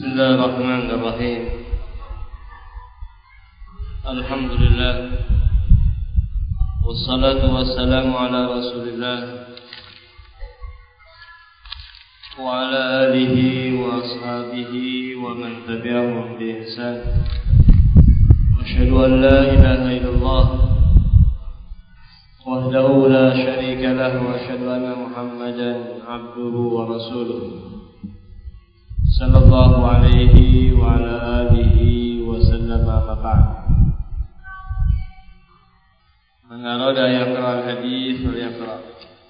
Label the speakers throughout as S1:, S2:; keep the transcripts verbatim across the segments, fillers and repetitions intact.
S1: Bismillahirrahmanirrahim. Alhamdulillah. Wassalatu wassalamu ala Rasulillah wa ala alihi wa ashabihi wa man tabi'ahum bi ihsan. Asyhadu an la ilaha illallah wahdahu la syarika lahu wa asyhadu anna Muhammadan abduhu wa rasuluh. Sallallahu alaihi wa ala alihi wa sallam amma ba'd. Man arada yaqra al-hadith falyaqra.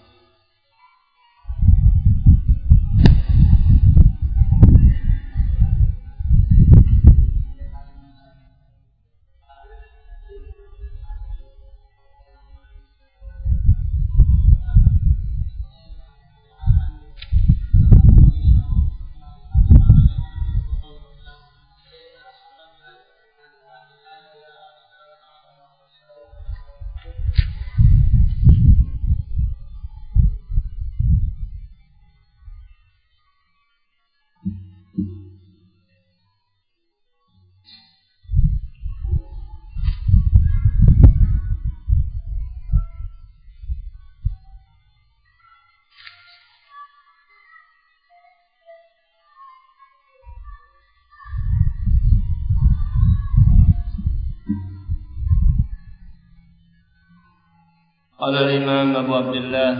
S1: Qala al-Imam Abu Abdullah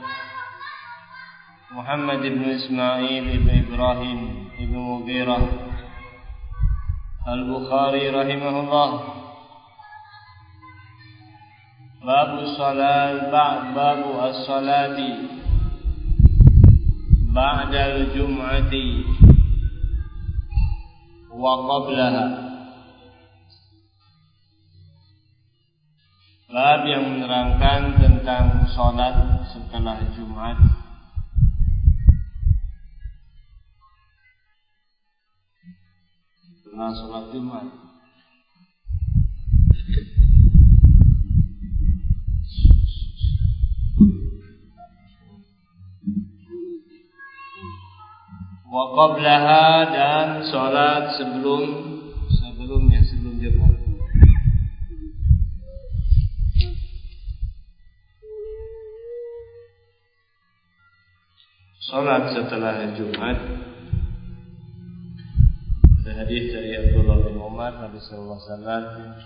S1: Muhammad ibn Ismail ibn Ibrahim ibn Mughirah Al-Bukhari rahimahullah. Babu salat ba'd babu as-salati ba'da al-jum'ati wa qablaha. Bab yang menerangkan tentang sholat setelah Jumat setelah sholat Jumat. Wa qablaha, dan sholat sebelum sebelumnya sebelum Jumat. Salat setelah Jumat. Ada hadis dari Abdullah bin Umar, Nabi sallallahu alaihi wasallam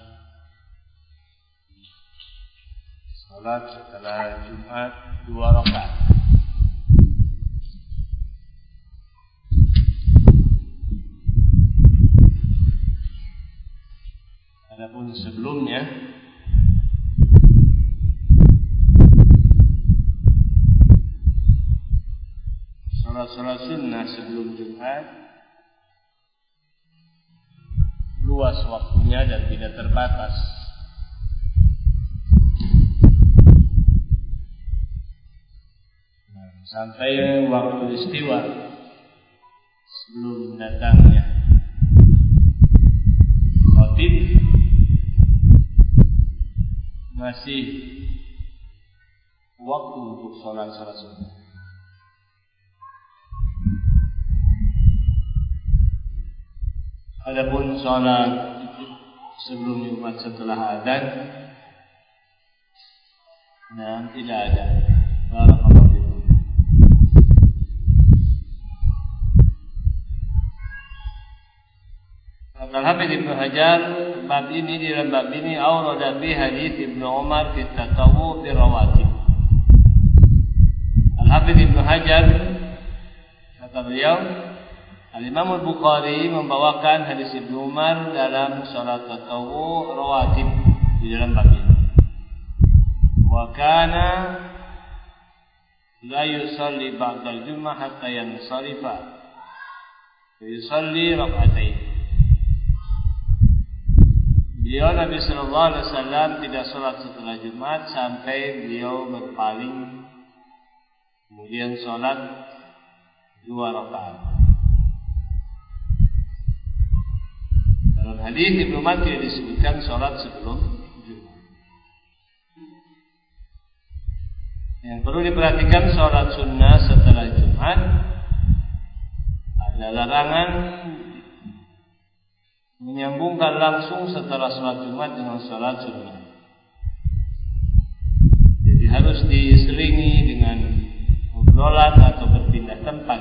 S1: salat setelah Jumat dua rakaat. Adapun sebelumnya salat-salat sunnah sebelum Jumat luas waktunya dan tidak terbatas. Nah, sampai waktu istiwa sebelum datangnya khatib masih waktu untuk salat-salat sunnah. Adapun sholat sebelum Jumat setelah adzan dan tidak ada. Barakallahu fikum. Al-Hafidz Ibnu Hajar bab ini di dalam bab ini awrada fi hadits Ibnu Umar fi tatawwu bi rawatib. Al-Hafidz Ibnu Hajar kata beliau, Al-Imam Al-Bukhari membawakan hadis Ibnu Umar dalam salat tatawwu rawatib di dalam bab ini. Wa kana la yusalli ba'da al-jum'ah hatta yansarifa. Yusalli rak'atain. Beliau Nabi sallallahu alaihi wasallam tidak salat setelah Jumat sampai beliau berpaling, kemudian salat dua rakaat. Dalam hadis Ibnu Umar tidak disebutkan sholat sebelum Jumat. Yang perlu diperhatikan, sholat sunnah setelah Jumat ada larangan menyambungkan langsung setelah sholat Jumat dengan sholat sunnah. Jadi harus diselingi dengan obrolan atau berpindah tempat.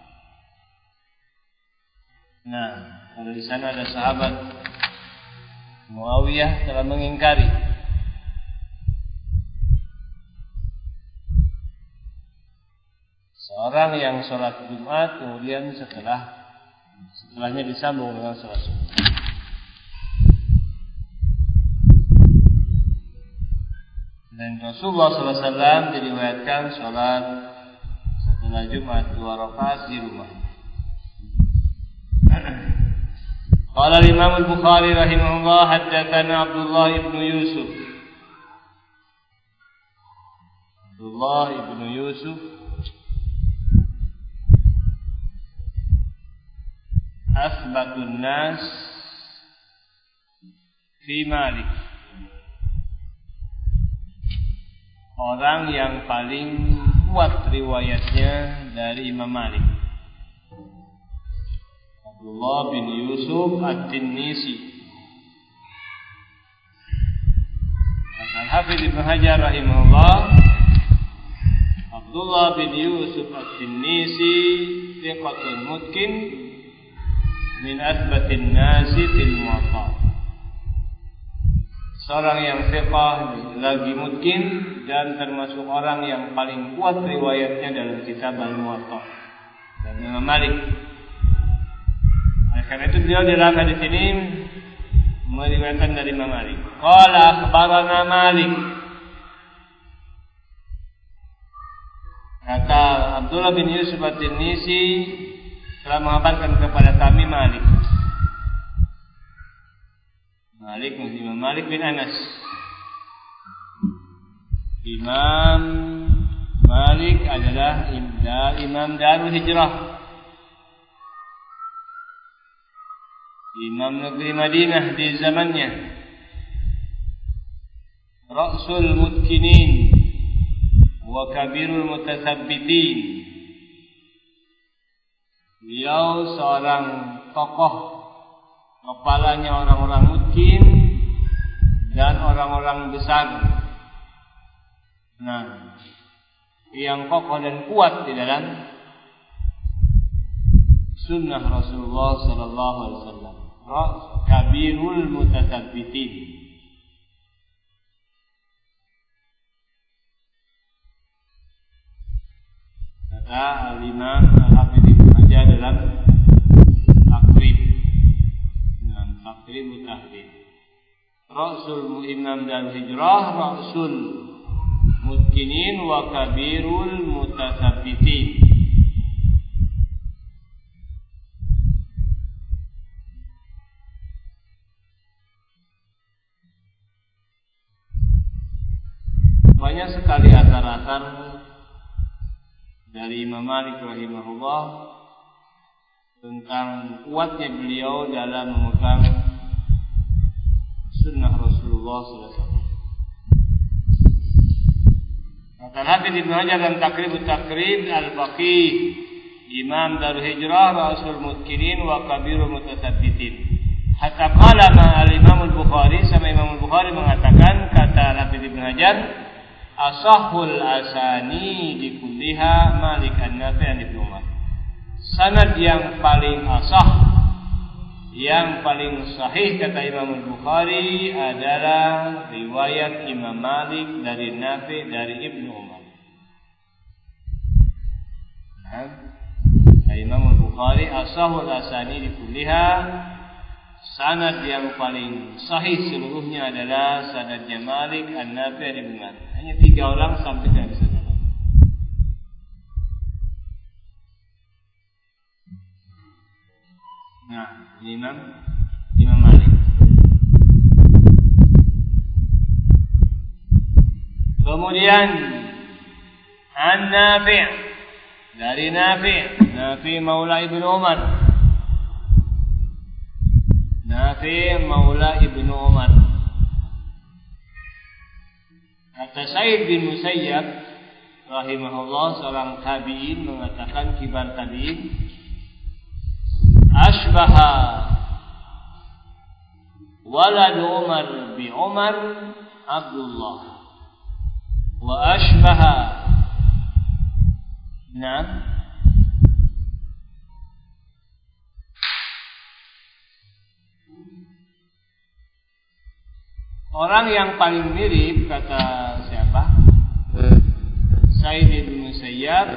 S1: Nah, kalau di sana ada sahabat Muawiyah telah mengingkari. Seorang yang sholat Jumat kemudian setelah setelahnya disambung dengan sholat sunnah. Dan Rasulullah sallallahu alaihi wasallam diriwayatkan sholat setelah Jumat dua rakaat di rumah. Qala Imam Al-Bukhari rahimahullah haddatsana Abdullah ibn Yusuf. Abdullah ibn Yusuf asbatun nas fi Malik. Orang yang paling kuat riwayatnya dari Imam Malik. Abdullah bin Yusuf At-Tinnisi. Al-Hafidz Ibnu Hajar rahimahullah, Abdullah bin Yusuf At-Tinnisi thiqatun mutqin min asbatin nasi fil Muwatta. Seorang yang thiqah lagi mutqin dan termasuk orang yang paling kuat riwayatnya dalam kitab Al-Muwatta dan Imam Malik. Oleh karena itu beliau dalam hadis ini meriwayatkan dari Imam Malik. Qala akhbarana Malik. Kata Abdullah bin Yusuf At-Tinnisi telah mengabarkan kepada kami Malik. Malik Imam Malik bin Anas. Imam Malik adalah Imam Darul Hijrah, Imam negeri Madinah di zamannya, Ra'sul Mutkinin wa Kabirul Mutasabbitin. Beliau seorang tokoh, kepalanya orang-orang mutkin dan orang-orang besar. Nah, yang kokoh dan kuat di dalam sunnah Rasulullah sallallahu alaihi wasallam. Kabirul Mutasabbitin. Kata Al-Imam Al-Hafidz Ibnu Hajar dalam Takrib. Dalam Takrib Tahdid. Rasul Imam Darul Hijrah, Rasul Mutkinin wa Kabirul Mutasabbitin. Banyak sekali asar-asar dari Imam Malik rahimahullah tentang kuatnya beliau dalam memegang sunnah Rasulullah sallallahu alaihi wasallam. Kata Hafidz Ibnu Hajar dalam Takrib Takrib Al-Faqih, Imam Darul Hijrah, Rasul Mutkinin wa Kabirul Mutasabbitin. Hatta qala ma al-Imam Al-Bukhari, sama Imam Al-Bukhari mengatakan, kata Hafidz Ibnu Hajar, asahul asani di kulliha Malik an-Nafi' an Ibnu Umar. Sanad yang paling asah, yang paling sahih kata Imam Al-Bukhari adalah riwayat Imam Malik dari Nafi' dari Ibnu Umar. Nah, Imam Al-Bukhari asahul asani di kulliha, sanad yang paling sahih seluruhnya adalah sanadnya Malik an-Nafi' an Ibnu Umar. Hanya tiga orang sampai ke sana. Nah, Imam Imam Malik. Kemudian An-Nafi' dari Nafi' Nafi' Maula Ibnu Umar. Nafi' Maula Ibnu Umar. Kata Sa'id bin Musayyab rahimahullah, seorang tabi'in, mengatakan kibar tabi'in, asbaha walad Umar bi Umar Abdullah wa ashbaha. Nah, orang yang paling mirip kata siapa? Sa'id bin Musayyab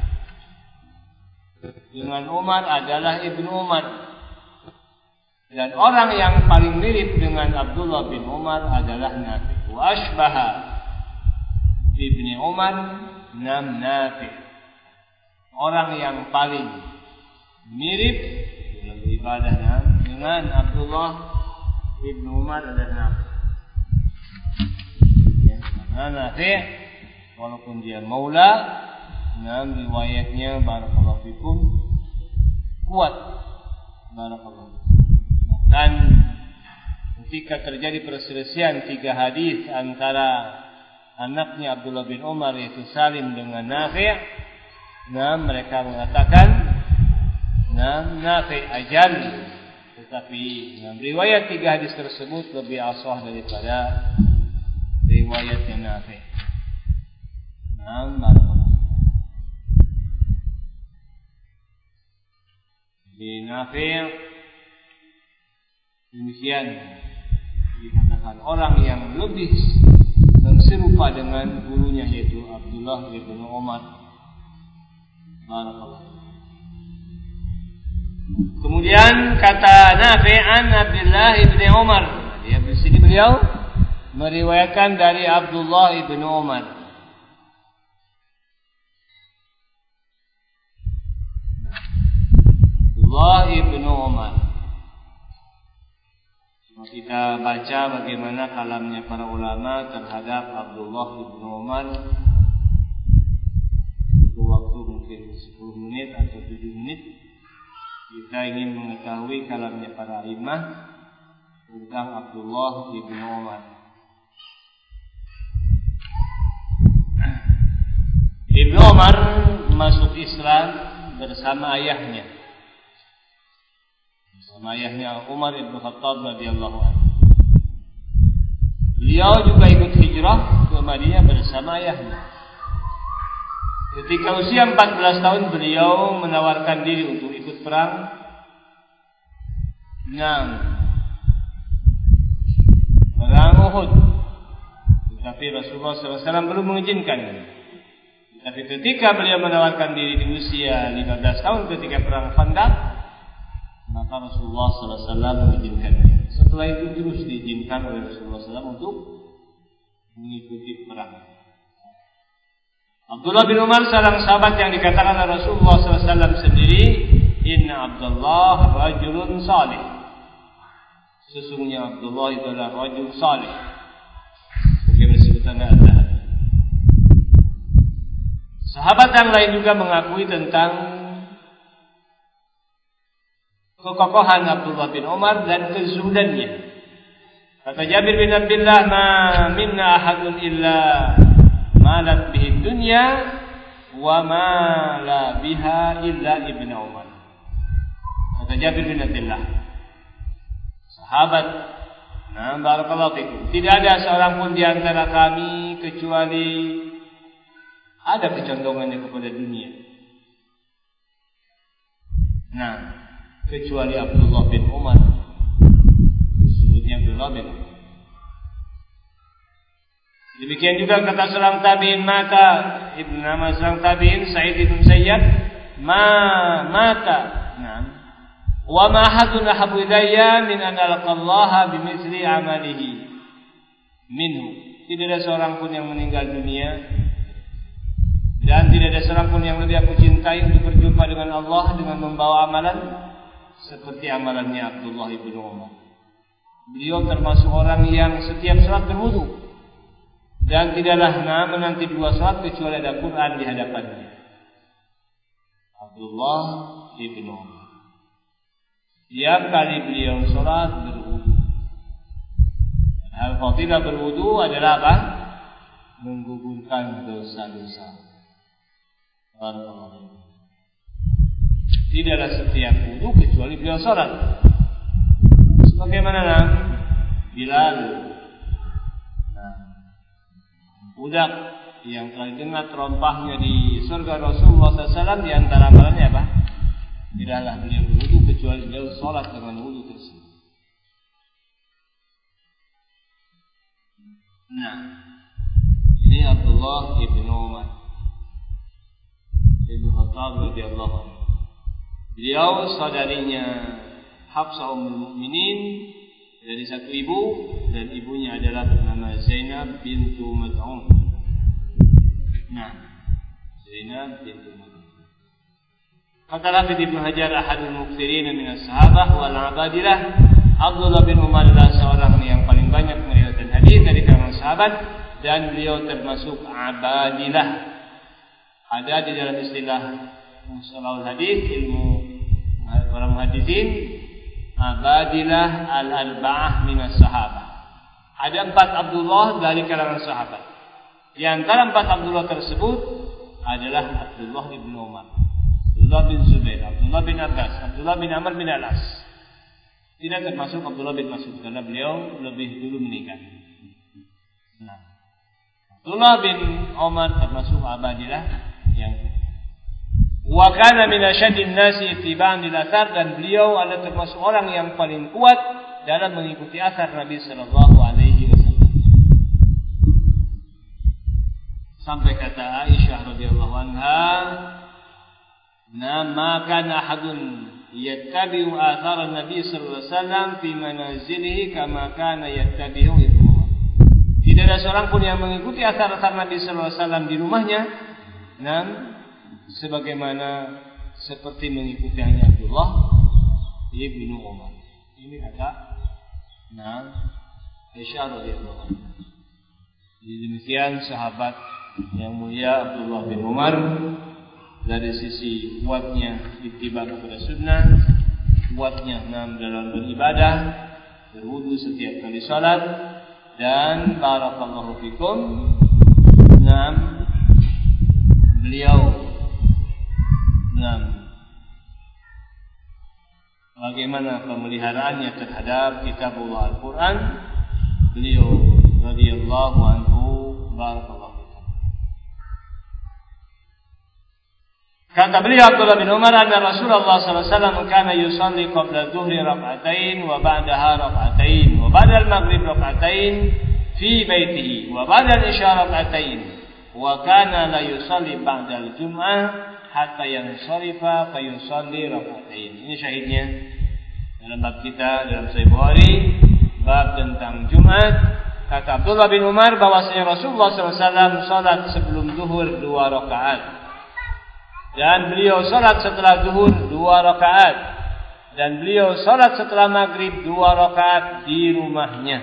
S1: dengan Umar adalah Ibnu Umar. Dan orang yang paling mirip dengan Abdullah bin Umar adalah Nafi. Wa ashbaha Ibni Umar nam Nafi. Orang yang paling mirip dalam ibadah dengan Abdullah bin Umar adalah Nafi. Ya, karena Nafi walaupun dia maula, nam riwayatnya barakallahu fikum kuat. Barakallahu. Dan ketika terjadi perselisihan tiga hadis antara anaknya Abdullah bin Umar yaitu Salim dengan Nafi', nah mereka mengatakan nah Nafi' ajal, tetapi nah, riwayat tiga hadis tersebut lebih asah daripada riwayatnya Nafi'. Nah, di Nafi' demikian dikatakan orang yang lebih dan serupa dengan gurunya yaitu Abdullah bin Umar. Barakallahu. Kemudian kata Nafi' an Abdullah bin Umar, dia di sini beliau meriwayatkan dari Abdullah bin Umar. Abdullah bin Umar. Kita baca bagaimana kalamnya para ulama terhadap Abdullah bin Umar. Butuh waktu mungkin sepuluh menit atau tujuh menit. Kita ingin mengetahui kalamnya para imam tentang Abdullah bin Umar. Ibnu Umar masuk Islam bersama ayahnya. Sama ayahnya Umar ibn Khattab radhiyallahu anhu. Beliau juga ikut hijrah ke Madinah bersama ayahnya. Ketika usia empat belas tahun beliau menawarkan diri untuk ikut perang. Nah, perang Uhud. Tetapi Rasulullah sallallahu alaihi wasallam belum mengizinkan. Tapi ketika beliau menawarkan diri di usia lima belas tahun ketika perang Khandaq, maka Rasulullah sallallahu alaihi wasallam mengizinkannya. Setelah itu terus diizinkan oleh Rasulullah sallallahu alaihi wasallam untuk mengikuti perang. Abdullah bin Umar seorang sahabat yang dikatakan oleh Rasulullah sallallahu alaihi wasallam sendiri, Inna Abdullah rajulun salih. Sesungguhnya Abdullah itu adalah rajul salih. Bagaimana sebutannya ada. Sahabat yang lain juga mengakui tentang kekokohan Abdullah bin Umar dan kezuhudannya. Kata Jabir bin Abdullah, "Ma minna ahadun illa malat bihi dunya wa ma la biha illa ibnu Umar." Kata Jabir bin Abdullah, sahabat, nah barakallahu fikum, tidak ada seorang pun di antara kami kecuali ada kecondongannya kepada dunia. Nah, kecuali Abdullah bin Umar. Disebutnya Abdullah bin Umar. Demikian juga kata seorang tabi'in mata, ibn nama seorang tabi'in Sa'id bin Musayyab, ma mata. Nah, wa ma hadun ahabu ilayya min an alqallaha bimithli amalihi minhu. Tidak ada seorang pun yang meninggal dunia dan tidak ada seorang pun yang lebih aku cintai untuk berjumpa dengan Allah dengan membawa amalan seperti amalannya Abdullah bin Umar. Beliau termasuk orang yang setiap salat berwudu dan tidaklah menanti dua salat kecuali ada Quran di hadapannya. Abdullah bin Umar. Setiap kali beliau salat berwudu. Al-fadilah berwudu adalah apa? Menggugurkan dosa-dosa. Tidaklah setiap wudu kecuali beliau salat. Sebagaimana Bilal. Nah, budak yang telah dengar terompahnya di surga Rasulullah sallallahu alaihi wasallam, di antara amalannya apa? Tidaklah beliau berwudu kecuali beliau sholat dengan wudu tersebut. Nah, ini Abdullah ibn Umar ibn Khattab radhiyallahu anhu. Beliau saudarinya Hafsah ummul mukminin dari satu ibu, dan ibunya adalah bernama Zainab bintu Mad'un. Nah, Zainab bintu Mad'un. Kata Hafidz Ibnu Hajar, ahadul muksirin min as-sahabah wal abadilah. Abdullah bin Umar adalah seorang yang paling banyak meriwayatkan hadis dari kalangan sahabat, dan beliau termasuk abadilah. Ada di dalam istilah mustalahul hadis, ilmu para muhaddisin, abadilah al-arba'ah minas sahabah. Ada empat Abdullah dari kalangan sahabat. Di antara empat Abdullah tersebut adalah Abdullah bin Umar, Abdullah bin Zubair, Abdullah bin Abbas, Abdullah bin Amr bin Al-As. Tidak termasuk Abdullah bin Mas'ud karena beliau lebih dulu meninggal. Nah, Abdullah bin Umar termasuk abadilah yang wa kana min asyaddin nasi ittiba'an lil athar, dan beliau adalah termasuk orang yang paling kuat dalam mengikuti asar Nabi sallallahu alaihi wasallam. Sampai kata Aisyah radhiyallahu anha, "Ma kana ahadun yattabi'u athar Nabi sallallahu alaihi wasallam fi manazilihi kama kana yattabi'u ibnu." Tidak ada seorang pun yang mengikuti asar-asar Nabi sallallahu alaihi wasallam di rumahnya, nam sebagaimana seperti mengikuti hanya Abdullah ibnu Umar. Ini kata nah Aisyah radhiyallahu anha. Demikian sahabat yang mulia Abdullah bin Umar, dari sisi kuatnya ittiba kepada sunnah, kuatnya nam dalam beribadah, berwudu setiap kali salat, dan barakallahu fikum, nam beliau nam bagaimana pemeliharaannya terhadap kitabullah Al-Quran. Beliau radhiyallahu anhu, barakallahu. Kata beliau Abdullah bin Umar, anna Rasulullah sallallahu alaihi wasallam kana yusalli qabla dhuhri rak'atain wa ba'daha rak'atain wa ba'da al-maghrib rak'atain fi baitihi wa ba'da al-isya rak'atain wa kana la yusalli ba'da al-jum'ah hatta yansarifa fa yusalli rak'atain. Ini syahidnya dalam bab kita dalam Sahih Bukhari, bab tentang Jumat. Kata Abdullah bin Umar bahwasanya Rasulullah sallallahu alaihi wasallam salat sebelum zuhur dua rakaat, dan beliau salat setelah zuhur dua rakaat, dan beliau salat setelah maghrib dua rakaat di rumahnya,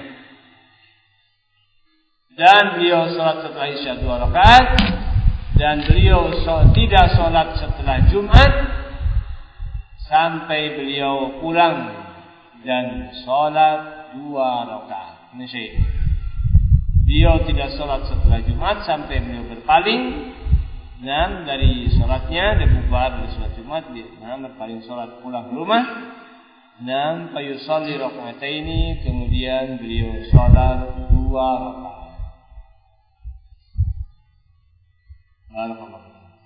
S1: dan beliau salat setelah isya dua rakaat, dan beliau tidak salat setelah Jumat sampai beliau pulang dan salat dua rakaat. Ini syahid. Beliau tidak salat setelah Jumat sampai beliau berpaling dan dari salatnya dia bubar dari salat Jumat, dia nah, berpaling salat pulang ke rumah. Dan fayusalli raka'ataini, kemudian beliau salat dua rakaat. Barakallahu.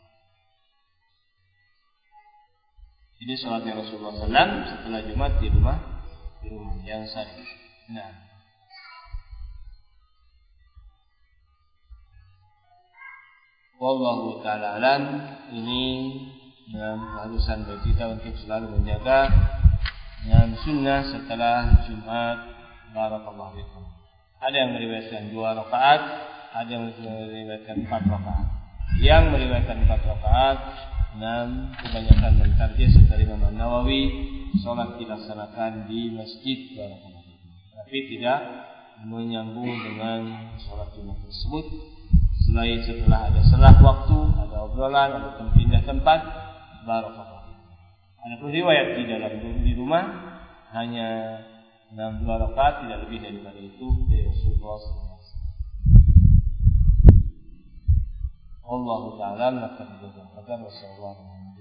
S1: Ini salatnya Rasulullah sallallahu alaihi wasallam setelah Jumat di rumah, di rumah yang sahih. Nah, wallahu ta'ala alam. Ini dalam keharusan bagi kita untuk selalu menjaga dengan sunnah setelah Jumat. Barakallahu fikum. Ada yang meriwayatkan dua rakaat, ada yang meriwayatkan empat rakaat. Yang meriwayatkan empat rakaat, enam kebanyakan mentarjih seperti Imam Nawawi, salat dilaksanakan di masjid. Barakallahu fikum. Tapi tidak menyambung dengan salat Jumat tersebut. Selain setelah ada selah waktu, ada obrolan, ada pindah tempat, barakallahu. Ada pun riwayat di dalam di rumah hanya enam dua rakaat, tidak lebih daripada itu dari Rasulullah sallallahu alaihi wasallam. Allahu ta'ala akan berkata, wasallallahu